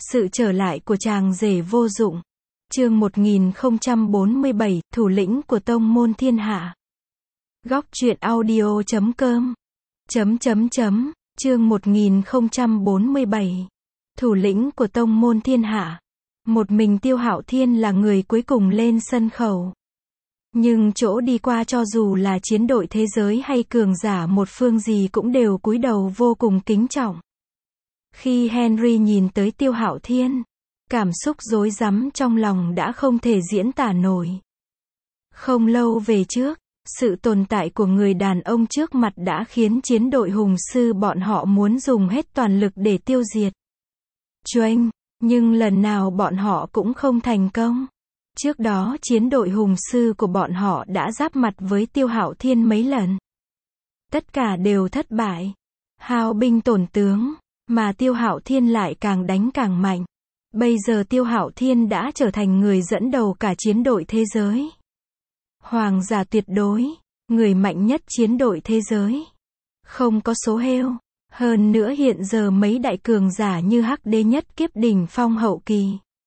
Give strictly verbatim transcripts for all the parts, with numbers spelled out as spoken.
Sự trở lại của chàng rể vô dụng. Chương một nghìn không trăm bốn mươi bảy, thủ lĩnh của tông môn thiên hạ. Góc truyện audio chấm com. Chấm chấm chấm, chương một nghìn không trăm bốn mươi bảy. Thủ lĩnh của tông môn thiên hạ. Một mình Tiêu Hạo Thiên là người cuối cùng lên sân khấu. Nhưng chỗ đi qua cho dù là chiến đội thế giới hay cường giả một phương gì cũng đều cúi đầu vô cùng kính trọng. Khi Henry nhìn tới Tiêu Hạo Thiên, cảm xúc rối rắm trong lòng đã không thể diễn tả nổi. Không lâu về trước, sự tồn tại của người đàn ông trước mặt đã khiến chiến đội hùng sư bọn họ muốn dùng hết toàn lực để tiêu diệt Choanh, nhưng lần nào bọn họ cũng không thành công. Trước đó chiến đội hùng sư của bọn họ đã giáp mặt với Tiêu Hạo Thiên mấy lần. Tất cả đều thất bại, hao binh tổn tướng, mà Tiêu Hạo Thiên lại càng đánh càng mạnh. Bây giờ Tiêu Hạo Thiên đã trở thành người dẫn đầu cả chiến đội thế giới. Hoàng giả tuyệt đối, người mạnh nhất chiến đội thế giới. Không có số heo. Hơn nữa hiện giờ mấy đại cường giả như Hắc Đế nhất kiếp đỉnh phong hậu kỳ,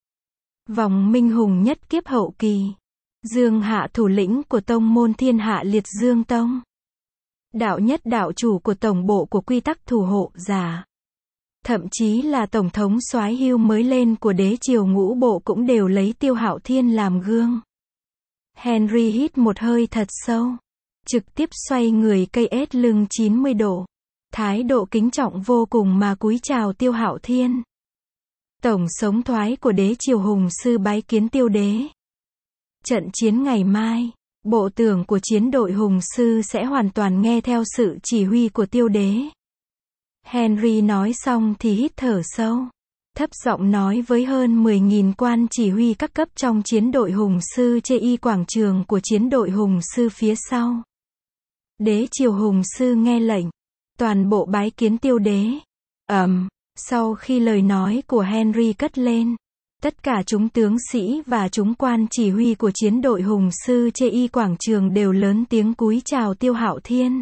Vòng Minh Hùng nhất kiếp hậu kỳ, Dương Hạ thủ lĩnh của tông môn thiên hạ Liệt Dương Tông, đạo nhất đạo chủ của tổng bộ của quy tắc thủ hộ giả, thậm chí là tổng thống soái hưu mới lên của đế triều ngũ bộ cũng đều lấy Tiêu Hạo Thiên làm gương. Henry hít một hơi thật sâu, trực tiếp xoay người cây ết lưng chín mươi độ, thái độ kính trọng vô cùng mà cúi chào Tiêu Hạo Thiên. Tổng sống thoái của đế triều hùng sư bái kiến Tiêu đế. Trận chiến ngày mai, bộ tưởng của chiến đội hùng sư sẽ hoàn toàn nghe theo sự chỉ huy của Tiêu đế. Henry nói xong thì hít thở sâu, thấp giọng nói với hơn mười nghìn quan chỉ huy các cấp trong chiến đội hùng sư chê y quảng trường của chiến đội hùng sư phía sau. Đế triều hùng sư nghe lệnh, toàn bộ bái kiến Tiêu đế. Ầm, um, sau khi lời nói của Henry cất lên, tất cả chúng tướng sĩ và chúng quan chỉ huy của chiến đội hùng sư chê y quảng trường đều lớn tiếng cúi chào Tiêu Hạo Thiên.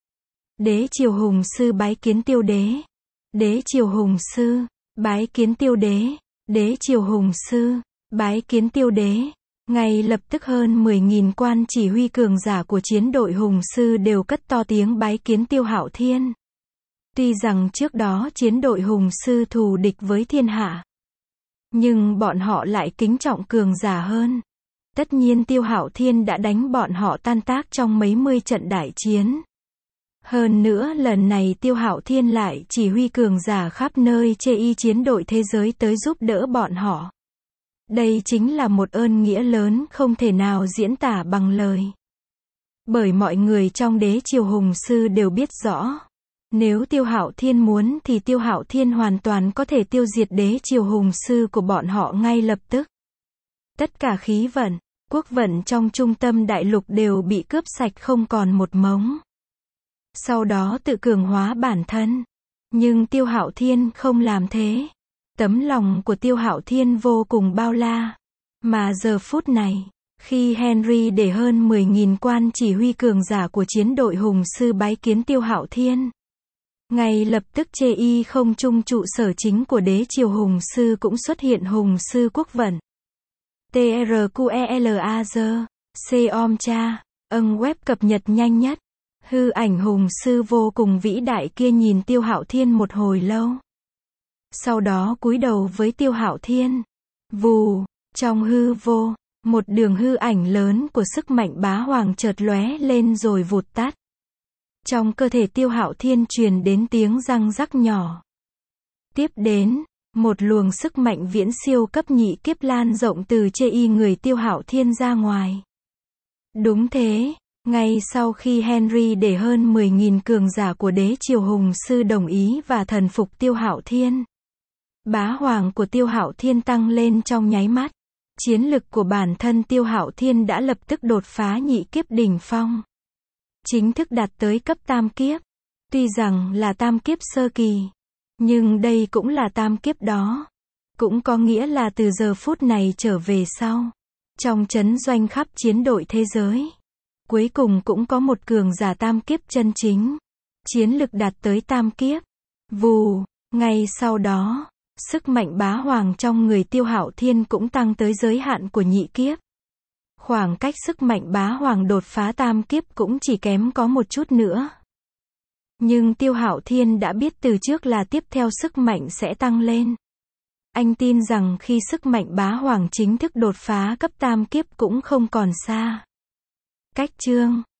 Đế triều hùng sư bái kiến Tiêu đế. Đế triều hùng sư bái kiến Tiêu đế. Đế triều hùng sư bái kiến Tiêu đế. Ngay lập tức hơn mười nghìn quan chỉ huy cường giả của chiến đội hùng sư đều cất to tiếng bái kiến Tiêu Hạo Thiên. Tuy rằng trước đó chiến đội hùng sư thù địch với thiên hạ, nhưng bọn họ lại kính trọng cường giả hơn. Tất nhiên Tiêu Hạo Thiên đã đánh bọn họ tan tác trong mấy mươi trận đại chiến. Hơn nữa lần này Tiêu Hạo Thiên lại chỉ huy cường giả khắp nơi chê y chiến đội thế giới tới giúp đỡ bọn họ. Đây chính là một ơn nghĩa lớn không thể nào diễn tả bằng lời. Bởi mọi người trong đế triều hùng sư đều biết rõ, nếu Tiêu Hạo Thiên muốn thì Tiêu Hạo Thiên hoàn toàn có thể tiêu diệt đế triều hùng sư của bọn họ ngay lập tức. Tất cả khí vận, quốc vận trong trung tâm đại lục đều bị cướp sạch không còn một mống. Sau đó tự cường hóa bản thân. Nhưng Tiêu Hạo Thiên không làm thế. Tấm lòng của Tiêu Hạo Thiên vô cùng bao la. Mà giờ phút này, khi Henry để hơn mười nghìn quan chỉ huy cường giả của chiến đội hùng sư bái kiến Tiêu Hạo Thiên, ngay lập tức chê y không trung trụ sở chính của đế triều hùng sư cũng xuất hiện hùng sư quốc vận. trQELAZ, C-om-cha, âng web cập nhật nhanh nhất. Hư ảnh hùng sư vô cùng vĩ đại kia nhìn Tiêu Hạo Thiên một hồi lâu. Sau đó cúi đầu với Tiêu Hạo Thiên. Vù, trong hư vô, một đường hư ảnh lớn của sức mạnh bá hoàng chợt lóe lên rồi vụt tắt. Trong cơ thể Tiêu Hạo Thiên truyền đến tiếng răng rắc nhỏ. Tiếp đến, một luồng sức mạnh viễn siêu cấp nhị kiếp lan rộng từ chê y người Tiêu Hạo Thiên ra ngoài. Đúng thế, ngay sau khi Henry để hơn mười nghìn cường giả của đế triều hùng sư đồng ý và thần phục Tiêu Hạo Thiên, bá hoàng của Tiêu Hạo Thiên tăng lên trong nháy mắt. Chiến lực của bản thân Tiêu Hạo Thiên đã lập tức đột phá nhị kiếp đỉnh phong, chính thức đạt tới cấp tam kiếp. Tuy rằng là tam kiếp sơ kỳ, nhưng đây cũng là tam kiếp đó. Cũng có nghĩa là từ giờ phút này trở về sau, trong chấn doanh khắp chiến đội thế giới, cuối cùng cũng có một cường giả tam kiếp chân chính. Chiến lực đạt tới tam kiếp. Vù, ngay sau đó, Sức mạnh bá hoàng trong người Tiêu Hạo Thiên cũng tăng tới giới hạn của nhị kiếp. Khoảng cách sức mạnh bá hoàng đột phá tam kiếp cũng chỉ kém có một chút nữa. Nhưng Tiêu Hạo Thiên đã biết từ trước là tiếp theo sức mạnh sẽ tăng lên. Anh tin rằng khi sức mạnh bá hoàng chính thức đột phá cấp tam kiếp cũng không còn xa. Cách chương